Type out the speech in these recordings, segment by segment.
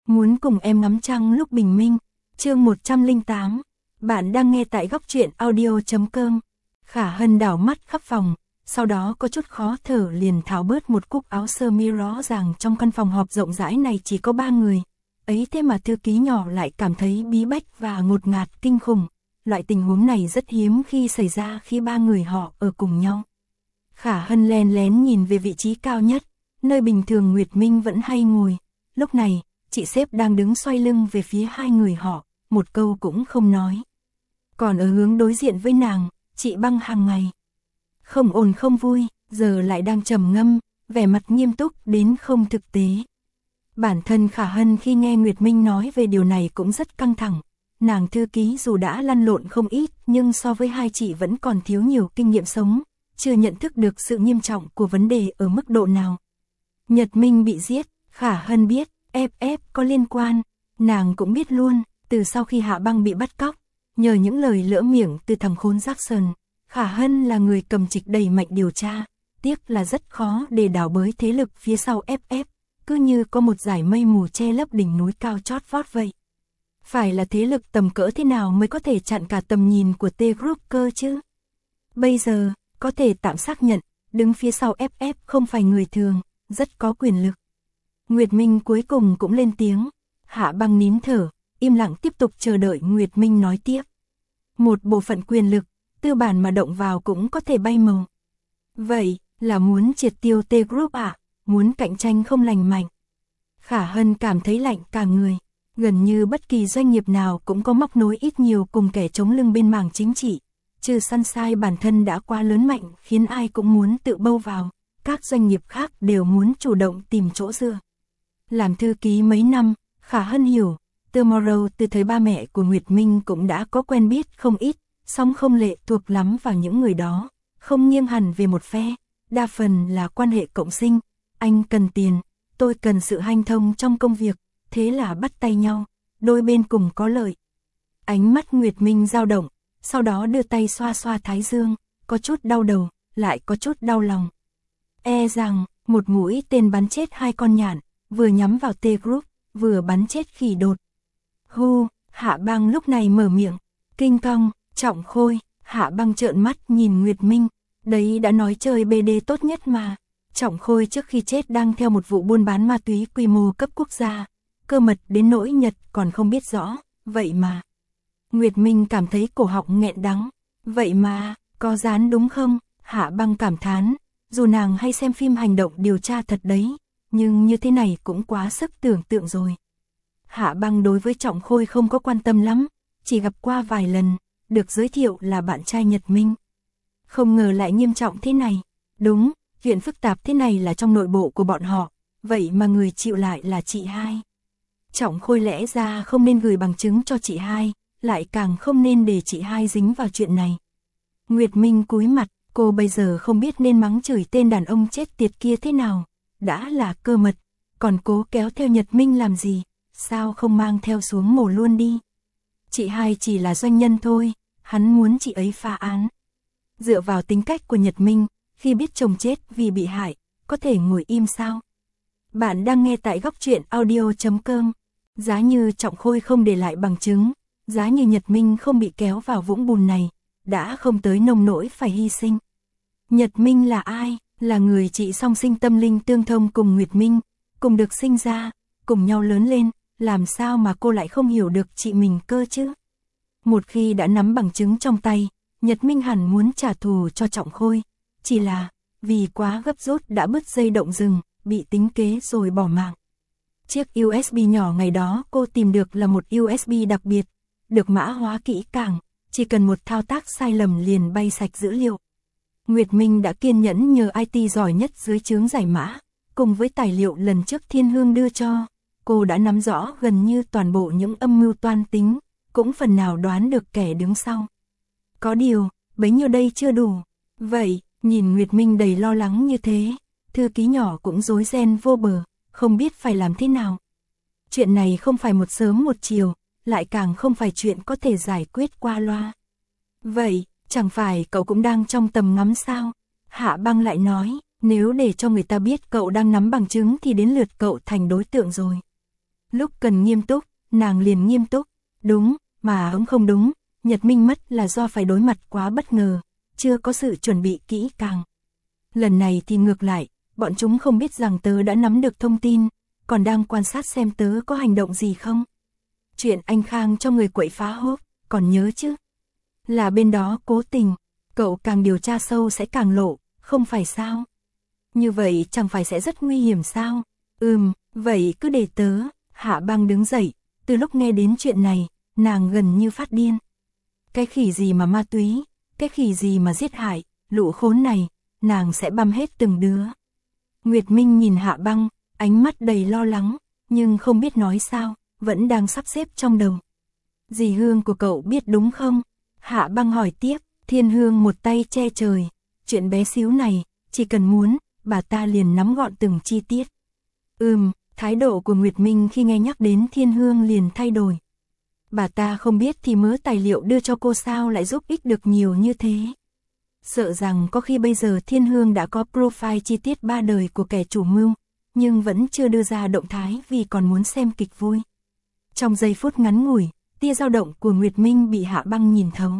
Muốn cùng em ngắm trăng lúc bình minh. Chương 108. Bạn đang nghe tại góc truyện audio.com. Khả Hân đảo mắt khắp phòng, sau đó có chút khó thở liền tháo bớt một cúc áo sơ mi rõ ràng trong căn phòng họp rộng rãi này chỉ có 3 người. Ấy thế mà thư ký nhỏ lại cảm thấy bí bách và ngột ngạt kinh khủng. Loại tình huống này rất hiếm khi xảy ra khi 3 người họ ở cùng nhau. Khả Hân lén lén nhìn về vị trí cao nhất, nơi bình thường Nguyệt Minh vẫn hay ngồi. Lúc này, chị sếp đang đứng xoay lưng về phía hai người họ, một câu cũng không nói. Còn ở hướng đối diện với nàng, chị Băng hàng ngày không ổn không vui, giờ lại đang trầm ngâm, vẻ mặt nghiêm túc đến không thực tế. Bản thân Khả Hân khi nghe Nguyệt Minh nói về điều này cũng rất căng thẳng. Nàng thư ký dù đã lăn lộn không ít nhưng so với hai chị vẫn còn thiếu nhiều kinh nghiệm sống, chưa nhận thức được sự nghiêm trọng của vấn đề ở mức độ nào. Nhật Minh bị giết, Khả Hân biết, FF có liên quan, nàng cũng biết luôn, từ sau khi Hạ Băng bị bắt cóc, nhờ những lời lỡ miệng từ thằng khốn Jackson, Khả Hân là người cầm trịch đẩy mạnh điều tra, tiếc là rất khó để đào bới thế lực phía sau FF, cứ như có một dải mây mù che lấp đỉnh núi cao chót vót vậy. Phải là thế lực tầm cỡ thế nào mới có thể chặn cả tầm nhìn của T-Group cơ chứ? Bây giờ, có thể tạm xác nhận, đứng phía sau FF không phải người thường, rất có quyền lực. Nguyệt Minh cuối cùng cũng lên tiếng, Hạ Băng nín thở, im lặng tiếp tục chờ đợi Nguyệt Minh nói tiếp. Một bộ phận quyền lực, tư bản mà động vào cũng có thể bay màu. Vậy, là muốn triệt tiêu T-Group à? Muốn cạnh tranh không lành mạnh? Khả Hân cảm thấy lạnh cả người. Gần như bất kỳ doanh nghiệp nào cũng có móc nối ít nhiều cùng kẻ chống lưng bên mảng chính trị. Trừ Sunshine bản thân đã quá lớn mạnh khiến ai cũng muốn tự bâu vào. Các doanh nghiệp khác đều muốn chủ động tìm chỗ dựa. Làm thư ký mấy năm, Khả Hân hiểu, Tomorrow từ thời ba mẹ của Nguyệt Minh cũng đã có quen biết không ít, song không lệ thuộc lắm vào những người đó, không nghiêng hẳn về một phe, đa phần là quan hệ cộng sinh, anh cần tiền, tôi cần sự hanh thông trong công việc, thế là bắt tay nhau, đôi bên cùng có lợi. Ánh mắt Nguyệt Minh dao động, sau đó đưa tay xoa xoa thái dương, có chút đau đầu, lại có chút đau lòng. E rằng, một mũi tên bắn chết hai con nhạn, vừa nhắm vào T-Group, vừa bắn chết khỉ đột. Hạ Băng lúc này mở miệng, kinh cong, Trọng Khôi, Hạ Băng trợn mắt nhìn Nguyệt Minh, đấy đã nói chơi BD tốt nhất mà. Trọng Khôi trước khi chết đang theo một vụ buôn bán ma túy quy mô cấp quốc gia, cơ mật đến nỗi Nhật còn không biết rõ, vậy mà. Nguyệt Minh cảm thấy cổ họng nghẹn đắng, vậy mà, có dán đúng không? Hạ Băng cảm thán, dù nàng hay xem phim hành động điều tra thật đấy, nhưng như thế này cũng quá sức tưởng tượng rồi. Hạ Băng đối với Trọng Khôi không có quan tâm lắm, chỉ gặp qua vài lần, được giới thiệu là bạn trai Nhật Minh. Không ngờ lại nghiêm trọng thế này, đúng, chuyện phức tạp thế này là trong nội bộ của bọn họ, vậy mà người chịu lại là chị hai. Trọng Khôi lẽ ra không nên gửi bằng chứng cho chị hai, lại càng không nên để chị hai dính vào chuyện này. Nguyệt Minh cúi mặt, cô bây giờ không biết nên mắng chửi tên đàn ông chết tiệt kia thế nào, đã là cơ mật, còn cố kéo theo Nhật Minh làm gì, sao không mang theo xuống mổ luôn đi. Chị hai chỉ là doanh nhân thôi, hắn muốn chị ấy phá án. Dựa vào tính cách của Nhật Minh, khi biết chồng chết vì bị hại, có thể ngồi im sao? Bạn đang nghe tại góc truyện audio.com. Giá như Trọng Khôi không để lại bằng chứng, giá như Nhật Minh không bị kéo vào vũng bùn này, đã không tới nông nỗi phải hy sinh. Nhật Minh là ai? Là người chị song sinh tâm linh tương thông cùng Nguyệt Minh, cùng được sinh ra, cùng nhau lớn lên, làm sao mà cô lại không hiểu được chị mình cơ chứ? Một khi đã nắm bằng chứng trong tay, Nhật Minh hẳn muốn trả thù cho Trọng Khôi, chỉ là vì quá gấp rút đã bứt dây động rừng, bị tính kế rồi bỏ mạng. Chiếc USB nhỏ ngày đó cô tìm được là một USB đặc biệt, được mã hóa kỹ càng, chỉ cần một thao tác sai lầm liền bay sạch dữ liệu. Nguyệt Minh đã kiên nhẫn nhờ IT giỏi nhất dưới trướng giải mã, cùng với tài liệu lần trước Thiên Hương đưa cho, cô đã nắm rõ gần như toàn bộ những âm mưu toan tính, cũng phần nào đoán được kẻ đứng sau. Có điều, bấy nhiêu đây chưa đủ. Vậy, nhìn Nguyệt Minh đầy lo lắng như thế, thư ký nhỏ cũng rối ren vô bờ, không biết phải làm thế nào. Chuyện này không phải một sớm một chiều, lại càng không phải chuyện có thể giải quyết qua loa. Vậy, chẳng phải cậu cũng đang trong tầm ngắm sao? Hạ Băng lại nói, nếu để cho người ta biết cậu đang nắm bằng chứng thì đến lượt cậu thành đối tượng rồi. Lúc cần nghiêm túc, nàng liền nghiêm túc. Đúng, mà cũng không đúng, Nhật Minh mất là do phải đối mặt quá bất ngờ, chưa có sự chuẩn bị kỹ càng. Lần này thì ngược lại, bọn chúng không biết rằng tớ đã nắm được thông tin, còn đang quan sát xem tớ có hành động gì không. Chuyện anh Khang cho người quậy phá hốp, còn nhớ chứ? Là bên đó cố tình, cậu càng điều tra sâu sẽ càng lộ, không phải sao? Như vậy chẳng phải sẽ rất nguy hiểm sao? Vậy cứ để tớ. Hạ Băng đứng dậy, từ lúc nghe đến chuyện này, nàng gần như phát điên. Cái khỉ gì mà ma túy, cái khỉ gì mà giết hại, lũ khốn này, nàng sẽ băm hết từng đứa. Nguyệt Minh nhìn Hạ Băng, ánh mắt đầy lo lắng, nhưng không biết nói sao, vẫn đang sắp xếp trong đầu. Dì Hương của cậu biết đúng không? Hạ Băng hỏi tiếp, Thiên Hương một tay che trời, chuyện bé xíu này, chỉ cần muốn, bà ta liền nắm gọn từng chi tiết. Thái độ của Nguyệt Minh khi nghe nhắc đến Thiên Hương liền thay đổi. Bà ta không biết thì mớ tài liệu đưa cho cô sao lại giúp ích được nhiều như thế. Sợ rằng có khi bây giờ Thiên Hương đã có profile chi tiết 3 đời của kẻ chủ mưu, nhưng vẫn chưa đưa ra động thái vì còn muốn xem kịch vui. Trong giây phút ngắn ngủi, tia dao động của Nguyệt Minh bị Hạ Băng nhìn thấu.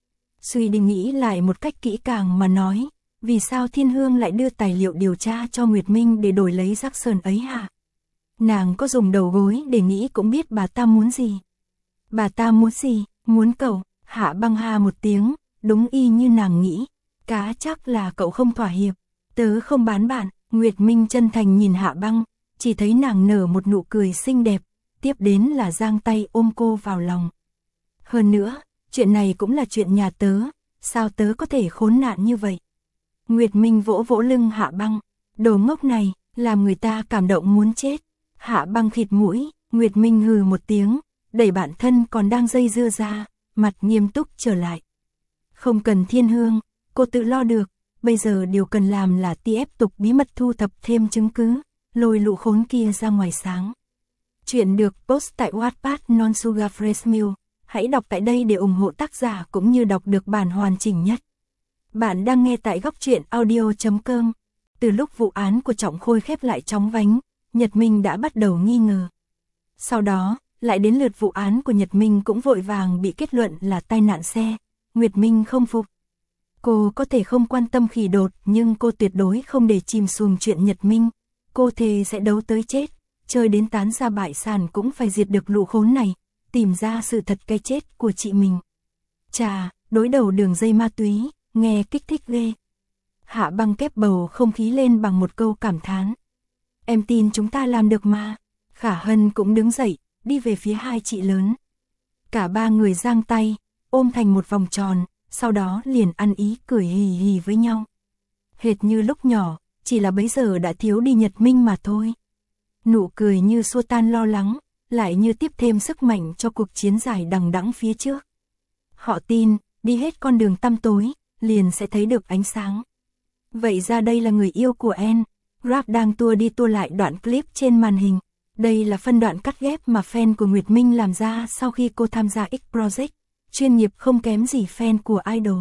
Suy đi nghĩ lại một cách kỹ càng mà nói, vì sao Thiên Hương lại đưa tài liệu điều tra cho Nguyệt Minh để đổi lấy Jackson ấy hả? Nàng có dùng đầu gối để nghĩ cũng biết bà ta muốn gì. Bà ta muốn gì? Muốn cậu. Hạ Băng ha một tiếng, đúng y như nàng nghĩ. Cá chắc là cậu không thỏa hiệp. Tớ không bán bạn. Nguyệt Minh chân thành nhìn Hạ Băng, chỉ thấy nàng nở một nụ cười xinh đẹp, tiếp đến là giang tay ôm cô vào lòng. Hơn nữa, chuyện này cũng là chuyện nhà tớ, sao tớ có thể khốn nạn như vậy? Nguyệt Minh vỗ vỗ lưng Hạ Băng, đồ ngốc này, làm người ta cảm động muốn chết. Hạ Băng khịt mũi, Nguyệt Minh hừ một tiếng, đẩy bản thân còn đang dây dưa ra, mặt nghiêm túc trở lại. Không cần Thiên Hương, cô tự lo được, bây giờ điều cần làm là tiếp tục bí mật thu thập thêm chứng cứ, lôi lũ khốn kia ra ngoài sáng. Chuyện được post tại Wattpad Non Sugar Fresh Milk, hãy đọc tại đây để ủng hộ tác giả cũng như đọc được bản hoàn chỉnh nhất. Bạn đang nghe tại góc truyện audio.com. Từ lúc vụ án của Trọng Khôi khép lại chóng vánh, Nhật Minh đã bắt đầu nghi ngờ. Sau đó, lại đến lượt vụ án của Nhật Minh cũng vội vàng bị kết luận là tai nạn xe. Nguyệt Minh không phục. Cô có thể không quan tâm khỉ đột, nhưng cô tuyệt đối không để chìm xuồng chuyện Nhật Minh. Cô thề sẽ đấu tới chết, chơi đến tán ra bại sản cũng phải diệt được lũ khốn này, tìm ra sự thật cái chết của chị mình. Chà, đối đầu đường dây ma túy, nghe kích thích ghê. Hạ Băng kép bầu không khí lên bằng một câu cảm thán. Em tin chúng ta làm được mà. Khả Hân cũng đứng dậy, đi về phía hai chị lớn. Cả ba người giang tay, ôm thành một vòng tròn, sau đó liền ăn ý cười hì hì với nhau. Hệt như lúc nhỏ, chỉ là bấy giờ đã thiếu đi Nhật Minh mà thôi. Nụ cười như xua tan lo lắng, lại như tiếp thêm sức mạnh cho cuộc chiến dài đằng đẵng phía trước. Họ tin, đi hết con đường tăm tối, liền sẽ thấy được ánh sáng. Vậy ra đây là người yêu của En. Rap đang tua đi tua lại đoạn clip trên màn hình. Đây là phân đoạn cắt ghép mà fan của Nguyệt Minh làm ra sau khi cô tham gia X Project, chuyên nghiệp không kém gì fan của idol.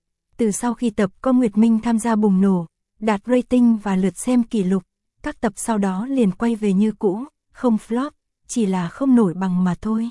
Từ sau khi tập có Nguyệt Minh tham gia bùng nổ, đạt rating và lượt xem kỷ lục, các tập sau đó liền quay về như cũ, không flop, chỉ là không nổi bằng mà thôi.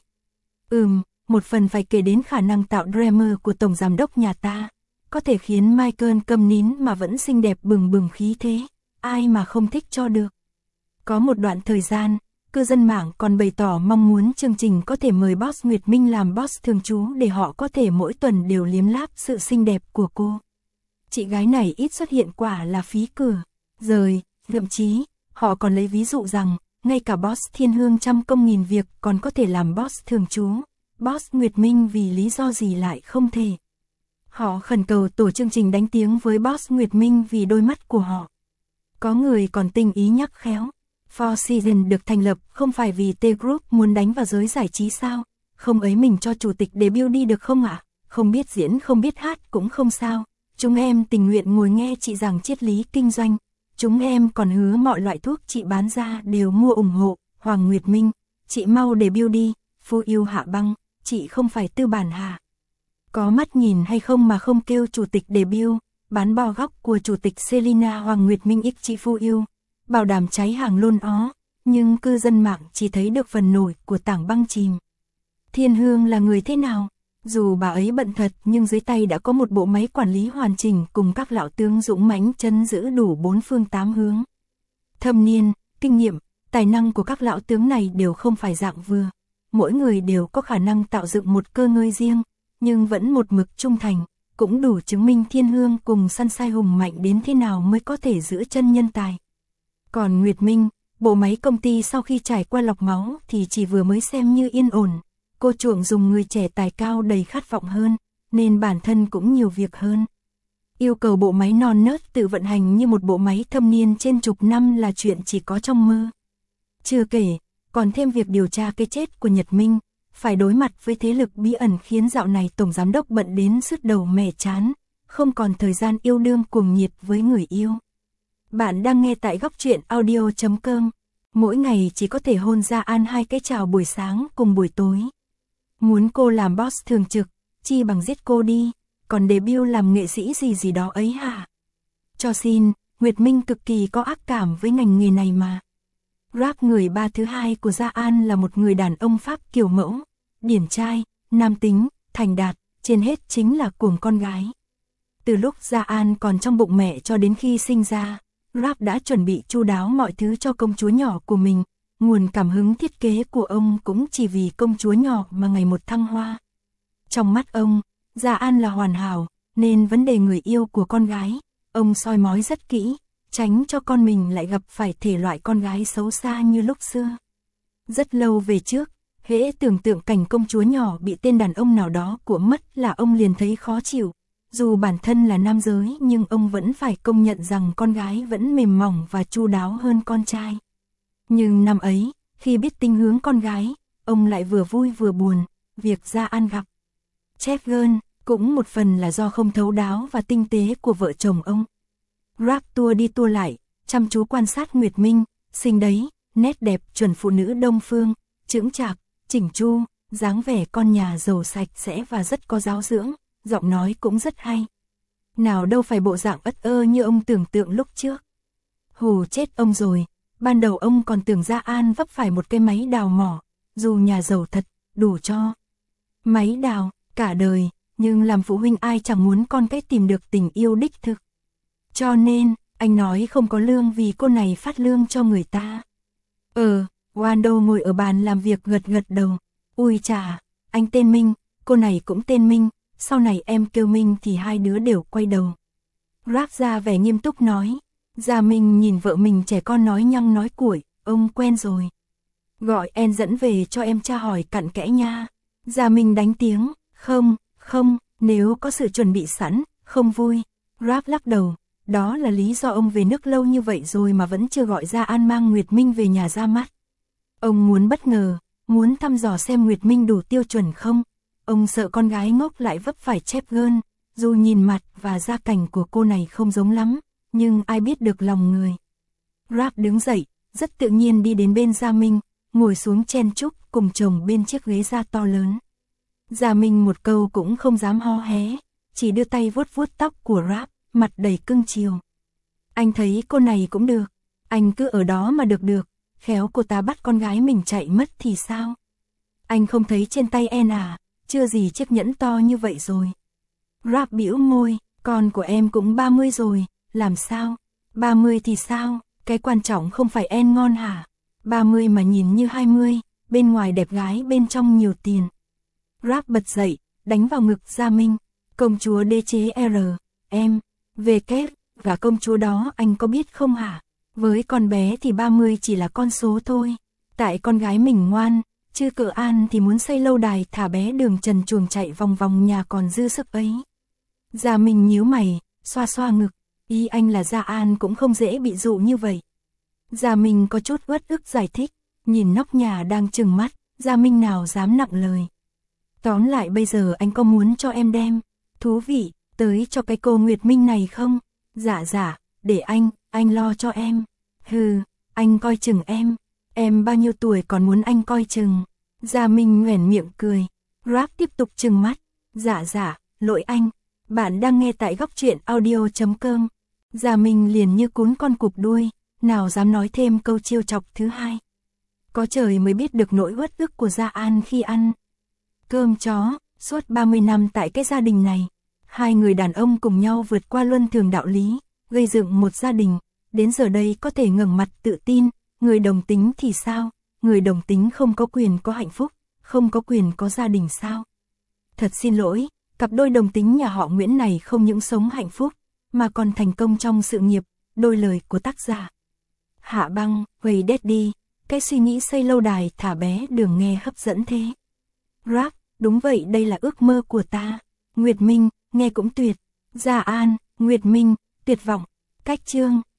Một phần phải kể đến khả năng tạo drama của tổng giám đốc nhà ta, có thể khiến Michael câm nín mà vẫn xinh đẹp bừng bừng khí thế, ai mà không thích cho được. Có một đoạn thời gian, cư dân mạng còn bày tỏ mong muốn chương trình có thể mời boss Nguyệt Minh làm boss thường trú để họ có thể mỗi tuần đều liếm láp sự xinh đẹp của cô. Chị gái này ít xuất hiện quả là phí cửa. Rồi, thậm chí, họ còn lấy ví dụ rằng, ngay cả boss Thiên Hương trăm công nghìn việc còn có thể làm boss thường trú. Boss Nguyệt Minh vì lý do gì lại không thể. Họ khẩn cầu tổ chương trình đánh tiếng với boss Nguyệt Minh vì đôi mắt của họ. Có người còn tinh ý nhắc khéo. Four Seasons được thành lập không phải vì T-Group muốn đánh vào giới giải trí sao? Không ấy mình cho chủ tịch debut đi được không ạ? Không biết diễn không biết hát cũng không sao. Chúng em tình nguyện ngồi nghe chị giảng triết lý kinh doanh. Chúng em còn hứa mọi loại thuốc chị bán ra đều mua ủng hộ. Hoàng Nguyệt Minh, chị mau debut đi. Phu yêu Hạ Băng, chị không phải tư bản hả? Có mắt nhìn hay không mà không kêu chủ tịch debut. Bán bò góc của chủ tịch Selina Hoàng Nguyệt Minh ích chị Phu yêu. Bảo đảm cháy hàng luôn ó. nhưng cư dân mạng chỉ thấy được phần nổi của tảng băng chìm. Thiên Hương là người thế nào? Dù bà ấy bận thật nhưng dưới tay đã có một bộ máy quản lý hoàn chỉnh cùng các lão tướng dũng mãnh trấn giữ đủ bốn phương tám hướng. Thâm niên, kinh nghiệm, tài năng của các lão tướng này đều không phải dạng vừa. Mỗi người đều có khả năng tạo dựng một cơ ngơi riêng, nhưng vẫn một mực trung thành, cũng đủ chứng minh Thiên Hương cùng Sunshine hùng mạnh đến thế nào mới có thể giữ chân nhân tài. Còn Nguyệt Minh, bộ máy công ty sau khi trải qua lọc máu thì chỉ vừa mới xem như yên ổn. Cô chuộng dùng người trẻ tài cao đầy khát vọng hơn, nên bản thân cũng nhiều việc hơn. Yêu cầu bộ máy non nớt tự vận hành như một bộ máy thâm niên trên chục năm là chuyện chỉ có trong mơ. Chưa kể, còn thêm việc điều tra cái chết của Nhật Minh, phải đối mặt với thế lực bí ẩn khiến dạo này tổng giám đốc bận đến sứt đầu mẻ chán, không còn thời gian yêu đương cuồng nhiệt với người yêu. Bạn đang nghe tại góc truyện audio.com. Mỗi ngày chỉ có thể hôn Gia An 2 cái chào buổi sáng cùng buổi tối. Muốn cô làm boss thường trực, chi bằng giết cô đi, còn debut làm nghệ sĩ gì đó ấy hả? Cho xin, Nguyệt Minh cực kỳ có ác cảm với ngành nghề này mà. Rap người ba thứ hai của Gia An là một người đàn ông Pháp kiểu mẫu, điển trai, nam tính, thành đạt, trên hết chính là cuồng con gái. Từ lúc Gia An còn trong bụng mẹ cho đến khi sinh ra, Rap đã chuẩn bị chu đáo mọi thứ cho công chúa nhỏ của mình. Nguồn cảm hứng thiết kế của ông cũng chỉ vì công chúa nhỏ mà ngày một thăng hoa. Trong mắt ông, Gia An là hoàn hảo, nên vấn đề người yêu của con gái, ông soi mói rất kỹ, tránh cho con mình lại gặp phải thể loại con gái xấu xa như lúc xưa. Rất lâu về trước, hễ tưởng tượng cảnh công chúa nhỏ bị tên đàn ông nào đó của mất là ông liền thấy khó chịu. Dù bản thân là nam giới nhưng ông vẫn phải công nhận rằng con gái vẫn mềm mỏng và chu đáo hơn con trai. Nhưng năm ấy, khi biết tình hướng con gái, ông lại vừa vui vừa buồn, việc Gia An gặp Chef Girl cũng một phần là do không thấu đáo và tinh tế của vợ chồng ông. Rap tua đi tua lại, chăm chú quan sát Nguyệt Minh, xinh đấy, nét đẹp chuẩn phụ nữ Đông phương, chững chạc, chỉnh chu, dáng vẻ con nhà giàu sạch sẽ và rất có giáo dưỡng, giọng nói cũng rất hay. Nào đâu phải bộ dạng ất ơ như ông tưởng tượng lúc trước. Hù chết ông rồi. Ban đầu ông còn tưởng Gia An vấp phải một cái máy đào mỏ, dù nhà giàu thật, đủ cho máy đào, cả đời, nhưng làm phụ huynh ai chẳng muốn con cái tìm được tình yêu đích thực. Cho nên, anh nói không có lương vì cô này phát lương cho người ta. Wando ngồi ở bàn làm việc gật gật đầu. Ui chà, anh tên Minh, cô này cũng tên Minh, sau này em kêu Minh thì hai đứa đều quay đầu. Rap ra vẻ nghiêm túc nói. Gia Minh nhìn vợ mình trẻ con nói nhăng nói cuội, ông quen rồi. Gọi em dẫn về cho em tra hỏi cặn kẽ nha. Gia Minh đánh tiếng, không, nếu có sự chuẩn bị sẵn, không vui. Rap lắc đầu, đó là lý do ông về nước lâu như vậy rồi mà vẫn chưa gọi Gia An mang Nguyệt Minh về nhà ra mắt. Ông muốn bất ngờ, muốn thăm dò xem Nguyệt Minh đủ tiêu chuẩn không. Ông sợ con gái ngốc lại vấp phải chép gơn, dù nhìn mặt và gia cảnh của cô này không giống lắm. Nhưng ai biết được lòng người. Rap đứng dậy, rất tự nhiên đi đến bên Gia Minh, ngồi xuống chen chúc cùng chồng bên chiếc ghế da to lớn. Gia Minh một câu cũng không dám ho hé, chỉ đưa tay vuốt vuốt tóc của Rap, mặt đầy cưng chiều. Anh thấy cô này cũng được, anh cứ ở đó mà được, khéo cô ta bắt con gái mình chạy mất thì sao? Anh không thấy trên tay En à, chưa gì chiếc nhẫn to như vậy rồi. Rap bĩu môi, con của em cũng 30 rồi. Làm sao? 30 thì sao? Cái quan trọng không phải En ngon hả? 30 mà nhìn như 20, bên ngoài đẹp gái bên trong nhiều tiền. Rap bật dậy, đánh vào ngực Gia Minh. Công chúa đế chế R, em, về kép, và công chúa đó anh có biết không hả? Với con bé thì 30 chỉ là con số thôi. Tại con gái mình ngoan, chứ cỡ An thì muốn xây lâu đài thả bé đường trần truồng chạy vòng vòng nhà còn dư sức ấy. Gia Minh nhíu mày, xoa xoa ngực. Ý anh là Gia An cũng không dễ bị dụ như vậy. Gia Minh có chút uất ức giải thích, nhìn nóc nhà đang trừng mắt, Gia Minh nào dám nặng lời. Tóm lại bây giờ anh có muốn cho em đem, thú vị, tới cho cái cô Nguyệt Minh này không? Dạ, để anh lo cho em. Hừ, anh coi chừng em bao nhiêu tuổi còn muốn anh coi chừng. Gia Minh nhoẻn miệng cười, Rap tiếp tục trừng mắt, dạ, lỗi anh. Bạn đang nghe tại góc truyện audio.com. Gia Minh liền như cún con cụp đuôi, nào dám nói thêm câu trêu chọc thứ hai. Có trời mới biết được nỗi uất ức của Gia An khi ăn cơm chó. Suốt 30 năm tại cái gia đình này, hai người đàn ông cùng nhau vượt qua luân thường đạo lý, gây dựng một gia đình, đến giờ đây có thể ngẩng mặt tự tin. Người đồng tính thì sao? Người đồng tính không có quyền có hạnh phúc, không có quyền có gia đình sao? Thật xin lỗi, cặp đôi đồng tính nhà họ Nguyễn này không những sống hạnh phúc, mà còn thành công trong sự nghiệp. Đôi lời của tác giả Hạ Băng, Way Daddy, cái suy nghĩ xây lâu đài thả bé đường nghe hấp dẫn thế. Rap, đúng vậy, đây là ước mơ của ta. Nguyệt Minh, nghe cũng tuyệt. Gia An, Nguyệt Minh, tuyệt vọng. Cách chương